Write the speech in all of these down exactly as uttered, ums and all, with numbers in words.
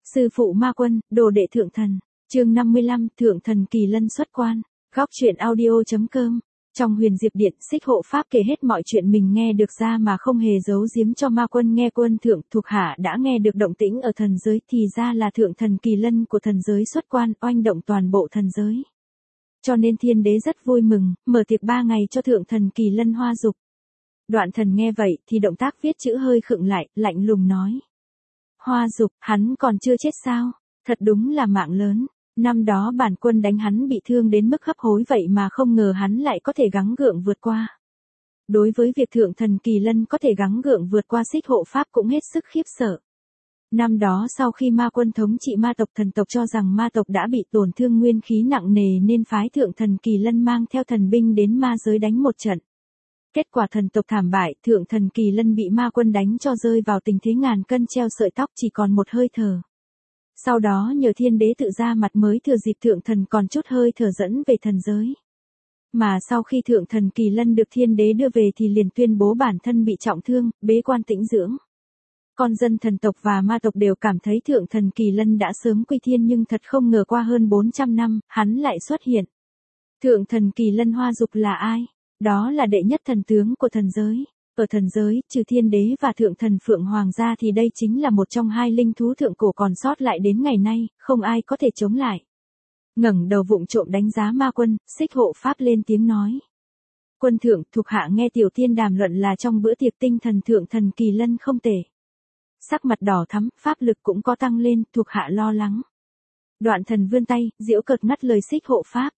Sư phụ ma quân, đồ đệ thượng thần. Chương năm mươi lăm, thượng thần kỳ lân xuất quan. Góc truyện audio.com. Trong huyền diệp điện, Xích Hộ Pháp kể hết mọi chuyện mình nghe được ra mà không hề giấu giếm cho ma quân nghe. Quân thượng thuộc hạ đã nghe được động tĩnh ở thần giới, thì ra là thượng thần kỳ lân của thần giới xuất quan, oanh động toàn bộ thần giới. Cho nên thiên đế rất vui mừng, mở tiệc ba ngày cho thượng thần kỳ lân hoa dục. Đoạn thần nghe vậy thì động tác viết chữ hơi khựng lại, lạnh lùng nói. Hoa dục, hắn còn chưa chết sao? Thật đúng là mạng lớn. Năm đó bản quân đánh hắn bị thương đến mức hấp hối vậy mà không ngờ hắn lại có thể gắng gượng vượt qua. Đối với việc thượng thần kỳ lân có thể gắng gượng vượt qua Xích Hộ Pháp cũng hết sức khiếp sợ. Năm đó sau khi ma quân thống trị ma tộc, thần tộc cho rằng ma tộc đã bị tổn thương nguyên khí nặng nề nên phái thượng thần kỳ lân mang theo thần binh đến ma giới đánh một trận. Kết quả thần tộc thảm bại, thượng thần kỳ lân bị ma quân đánh cho rơi vào tình thế ngàn cân treo sợi tóc, chỉ còn một hơi thở. Sau đó nhờ thiên đế tự ra mặt mới thừa dịp thượng thần còn chút hơi thở dẫn về thần giới. Mà sau khi thượng thần kỳ lân được thiên đế đưa về thì liền tuyên bố bản thân bị trọng thương, bế quan tĩnh dưỡng. Con dân thần tộc và ma tộc đều cảm thấy thượng thần kỳ lân đã sớm quy thiên, nhưng thật không ngờ qua hơn bốn trăm năm, hắn lại xuất hiện. Thượng thần kỳ lân hoa dục là ai? Đó là đệ nhất thần tướng của thần giới. Ở thần giới, trừ thiên đế và thượng thần Phượng Hoàng ra thì đây chính là một trong hai linh thú thượng cổ còn sót lại đến ngày nay, không ai có thể chống lại. Ngẩng đầu vụng trộm đánh giá ma quân, Xích Hộ Pháp lên tiếng nói. Quân thượng, thuộc hạ nghe tiểu tiên đàm luận là trong bữa tiệc tinh thần thượng thần kỳ lân không tệ. Sắc mặt đỏ thắm, pháp lực cũng có tăng lên, thuộc hạ lo lắng. Đoạn thần vươn tay, giễu cợt ngắt lời Xích Hộ Pháp.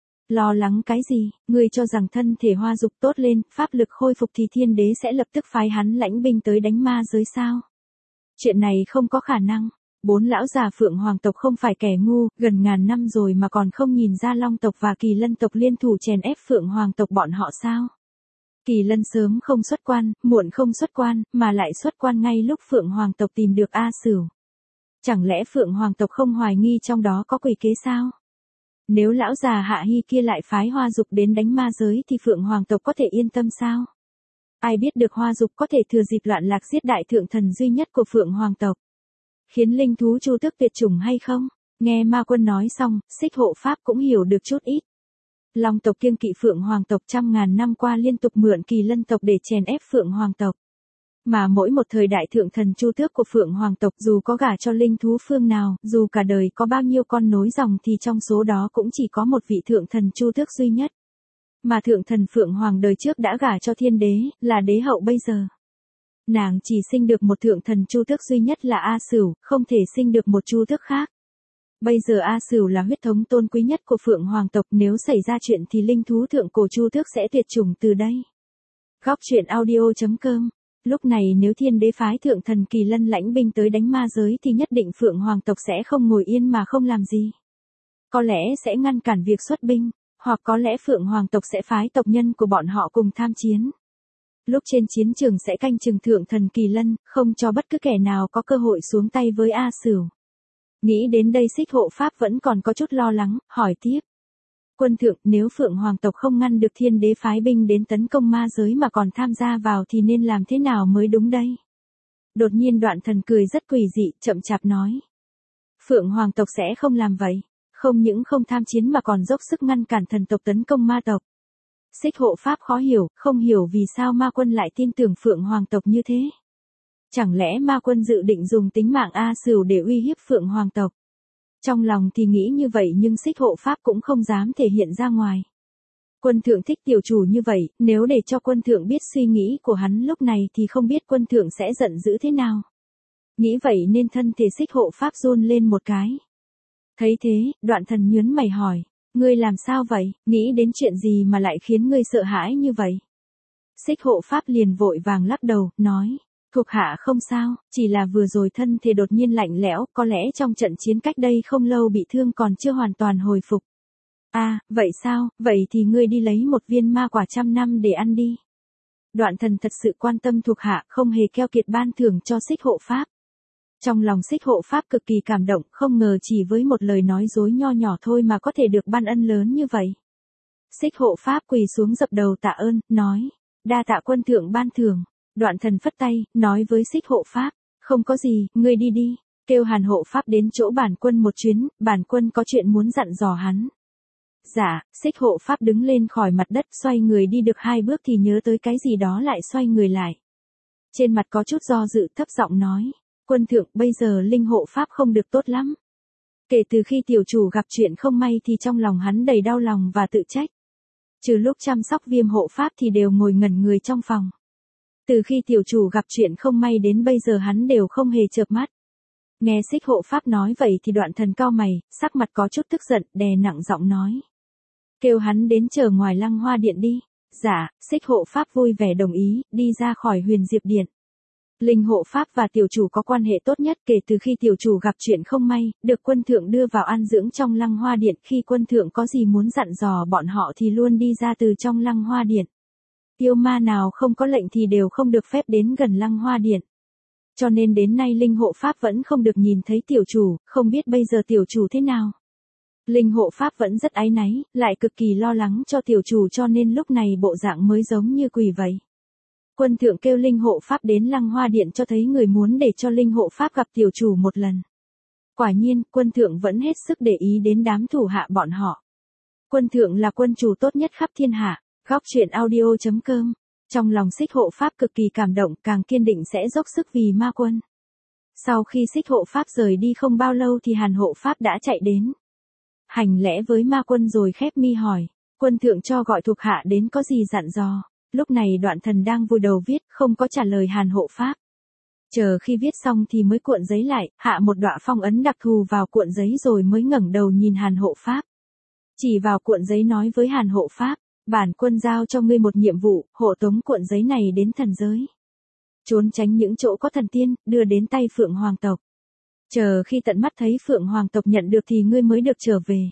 Lo lắng cái gì, ngươi cho rằng thân thể hoa dục tốt lên, pháp lực khôi phục thì thiên đế sẽ lập tức phái hắn lãnh binh tới đánh ma giới sao? Chuyện này không có khả năng. Bốn lão già Phượng Hoàng tộc không phải kẻ ngu, gần ngàn năm rồi mà còn không nhìn ra Long tộc và Kỳ Lân tộc liên thủ chèn ép Phượng Hoàng tộc bọn họ sao? Kỳ Lân sớm không xuất quan, muộn không xuất quan, mà lại xuất quan ngay lúc Phượng Hoàng tộc tìm được A Sửu. Chẳng lẽ Phượng Hoàng tộc không hoài nghi trong đó có quỷ kế sao? Nếu lão già Hạ Hy kia lại phái hoa dục đến đánh ma giới thì Phượng Hoàng tộc có thể yên tâm sao? Ai biết được hoa dục có thể thừa dịp loạn lạc giết đại thượng thần duy nhất của Phượng Hoàng tộc, khiến linh thú chu tước tuyệt chủng hay không? Nghe ma quân nói xong, Xích Hộ Pháp cũng hiểu được chút ít. Long tộc kiêng kỵ Phượng Hoàng tộc trăm ngàn năm qua liên tục mượn Kỳ Lân tộc để chèn ép Phượng Hoàng tộc. Mà mỗi một thời đại thượng thần chu tước của Phượng Hoàng tộc dù có gả cho linh thú phương nào, dù cả đời có bao nhiêu con nối dòng thì trong số đó cũng chỉ có một vị thượng thần chu tước duy nhất. Mà thượng thần Phượng Hoàng đời trước đã gả cho thiên đế, là đế hậu bây giờ. Nàng chỉ sinh được một thượng thần chu tước duy nhất là A Sửu, không thể sinh được một chu tước khác. Bây giờ A Sửu là huyết thống tôn quý nhất của Phượng Hoàng tộc, nếu xảy ra chuyện thì linh thú thượng cổ chu tước sẽ tuyệt chủng từ đây. Góc truyện audio.com. Lúc này nếu thiên đế phái thượng thần kỳ lân lãnh binh tới đánh ma giới thì nhất định Phượng Hoàng tộc sẽ không ngồi yên mà không làm gì. Có lẽ sẽ ngăn cản việc xuất binh, hoặc có lẽ Phượng Hoàng tộc sẽ phái tộc nhân của bọn họ cùng tham chiến. Lúc trên chiến trường sẽ canh chừng thượng thần kỳ lân, không cho bất cứ kẻ nào có cơ hội xuống tay với A Sửu. Nghĩ đến đây Xích Hộ Pháp vẫn còn có chút lo lắng, hỏi tiếp. Quân thượng, nếu Phượng Hoàng tộc không ngăn được thiên đế phái binh đến tấn công ma giới mà còn tham gia vào thì nên làm thế nào mới đúng đây? Đột nhiên Đoạn thần cười rất quỷ dị, chậm chạp nói. Phượng Hoàng tộc sẽ không làm vậy, không những không tham chiến mà còn dốc sức ngăn cản thần tộc tấn công ma tộc. Xích Hộ Pháp khó hiểu, không hiểu vì sao ma quân lại tin tưởng Phượng Hoàng tộc như thế. Chẳng lẽ ma quân dự định dùng tính mạng A Sửu để uy hiếp Phượng Hoàng tộc? Trong lòng thì nghĩ như vậy nhưng Xích Hộ Pháp cũng không dám thể hiện ra ngoài. Quân thượng thích tiểu chủ như vậy, nếu để cho quân thượng biết suy nghĩ của hắn lúc này thì không biết quân thượng sẽ giận dữ thế nào. Nghĩ vậy nên thân thể Xích Hộ Pháp run lên một cái. Thấy thế, Đoạn thần nhớn mày hỏi, ngươi làm sao vậy, nghĩ đến chuyện gì mà lại khiến ngươi sợ hãi như vậy? Xích Hộ Pháp liền vội vàng lắc đầu, nói. Thuộc hạ không sao, chỉ là vừa rồi thân thể đột nhiên lạnh lẽo, có lẽ trong trận chiến cách đây không lâu bị thương còn chưa hoàn toàn hồi phục. À, vậy sao, vậy thì ngươi đi lấy một viên ma quả trăm năm để ăn đi. Đoạn thần thật sự quan tâm thuộc hạ, không hề keo kiệt ban thưởng cho Xích Hộ Pháp. Trong lòng Xích Hộ Pháp cực kỳ cảm động, không ngờ chỉ với một lời nói dối nho nhỏ thôi mà có thể được ban ân lớn như vậy. Xích Hộ Pháp quỳ xuống dập đầu tạ ơn, nói, đa tạ quân thượng ban thưởng. Đoạn thần phất tay, nói với Xích Hộ Pháp, không có gì, ngươi đi đi. Kêu Hàn hộ pháp đến chỗ bản quân một chuyến, bản quân có chuyện muốn dặn dò hắn. Dạ, Xích hộ pháp đứng lên khỏi mặt đất, xoay người đi được hai bước thì nhớ tới cái gì đó lại xoay người lại. Trên mặt có chút do dự, thấp giọng nói, quân thượng, bây giờ linh hộ pháp không được tốt lắm. Kể từ khi tiểu chủ gặp chuyện không may thì trong lòng hắn đầy đau lòng và tự trách. Trừ lúc chăm sóc Viêm hộ pháp thì đều ngồi ngẩn người trong phòng. Từ khi tiểu chủ gặp chuyện không may đến bây giờ hắn đều không hề chợp mắt. Nghe Xích hộ pháp nói vậy thì Đoạn Thần cau mày, sắc mặt có chút tức giận, đè nặng giọng nói. Kêu hắn đến chờ ngoài Lăng Hoa Điện đi. Dạ, Xích hộ pháp vui vẻ đồng ý, đi ra khỏi Huyền Diệp Điện. Linh hộ pháp và tiểu chủ có quan hệ tốt nhất kể từ khi tiểu chủ gặp chuyện không may, được quân thượng đưa vào an dưỡng trong Lăng Hoa Điện. Khi quân thượng có gì muốn dặn dò bọn họ thì luôn đi ra từ trong Lăng Hoa Điện. Yêu ma nào không có lệnh thì đều không được phép đến gần Lăng Hoa Điện. Cho nên đến nay Linh hộ pháp vẫn không được nhìn thấy tiểu chủ, không biết bây giờ tiểu chủ thế nào. Linh hộ pháp vẫn rất áy náy, lại cực kỳ lo lắng cho tiểu chủ cho nên lúc này bộ dạng mới giống như quỷ vậy. Quân thượng kêu Linh hộ pháp đến Lăng Hoa Điện cho thấy người muốn để cho Linh hộ pháp gặp tiểu chủ một lần. Quả nhiên, quân thượng vẫn hết sức để ý đến đám thủ hạ bọn họ. Quân thượng là quân chủ tốt nhất khắp thiên hạ. Góc truyện audio chấm com. Trong lòng Xích hộ pháp cực kỳ cảm động, càng kiên định sẽ dốc sức vì ma quân. Sau khi Xích hộ pháp rời đi không bao lâu thì Hàn hộ pháp đã chạy đến. Hành lễ với ma quân rồi khép mi hỏi, quân thượng cho gọi thuộc hạ đến có gì dặn dò. Lúc này Đoạn Thần đang vùi đầu viết, không có trả lời Hàn hộ pháp. Chờ khi viết xong thì mới cuộn giấy lại, hạ một đọa phong ấn đặc thù vào cuộn giấy rồi mới ngẩng đầu nhìn Hàn hộ pháp. Chỉ vào cuộn giấy nói với Hàn hộ pháp, bản quân giao cho ngươi một nhiệm vụ, hộ tống cuộn giấy này đến thần giới. Trốn tránh những chỗ có thần tiên, đưa đến tay Phượng Hoàng tộc. Chờ khi tận mắt thấy Phượng Hoàng tộc nhận được thì ngươi mới được trở về.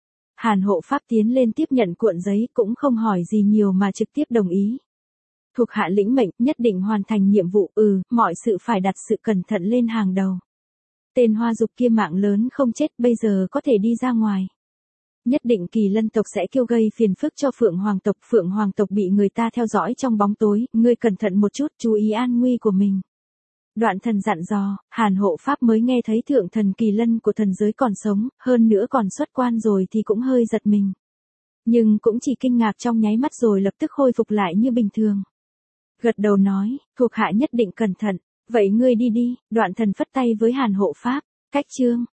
Hàn hộ pháp tiến lên tiếp nhận cuộn giấy cũng không hỏi gì nhiều mà trực tiếp đồng ý. Thuộc hạ lĩnh mệnh, nhất định hoàn thành nhiệm vụ, ừ, mọi sự phải đặt sự cẩn thận lên hàng đầu. Tên Hoa Dục kia mạng lớn không chết, bây giờ có thể đi ra ngoài. Nhất định Kỳ Lân tộc sẽ kêu gây phiền phức cho Phượng Hoàng tộc, Phượng Hoàng tộc bị người ta theo dõi trong bóng tối, ngươi cẩn thận một chút, chú ý an nguy của mình. Đoạn Thần dặn dò, Hàn hộ pháp mới nghe thấy thượng thần Kỳ Lân của thần giới còn sống, hơn nữa còn xuất quan rồi thì cũng hơi giật mình. Nhưng cũng chỉ kinh ngạc trong nháy mắt rồi lập tức khôi phục lại như bình thường. Gật đầu nói, thuộc hạ nhất định cẩn thận, vậy ngươi đi đi. Đoạn Thần phất tay với Hàn hộ pháp, cách chương.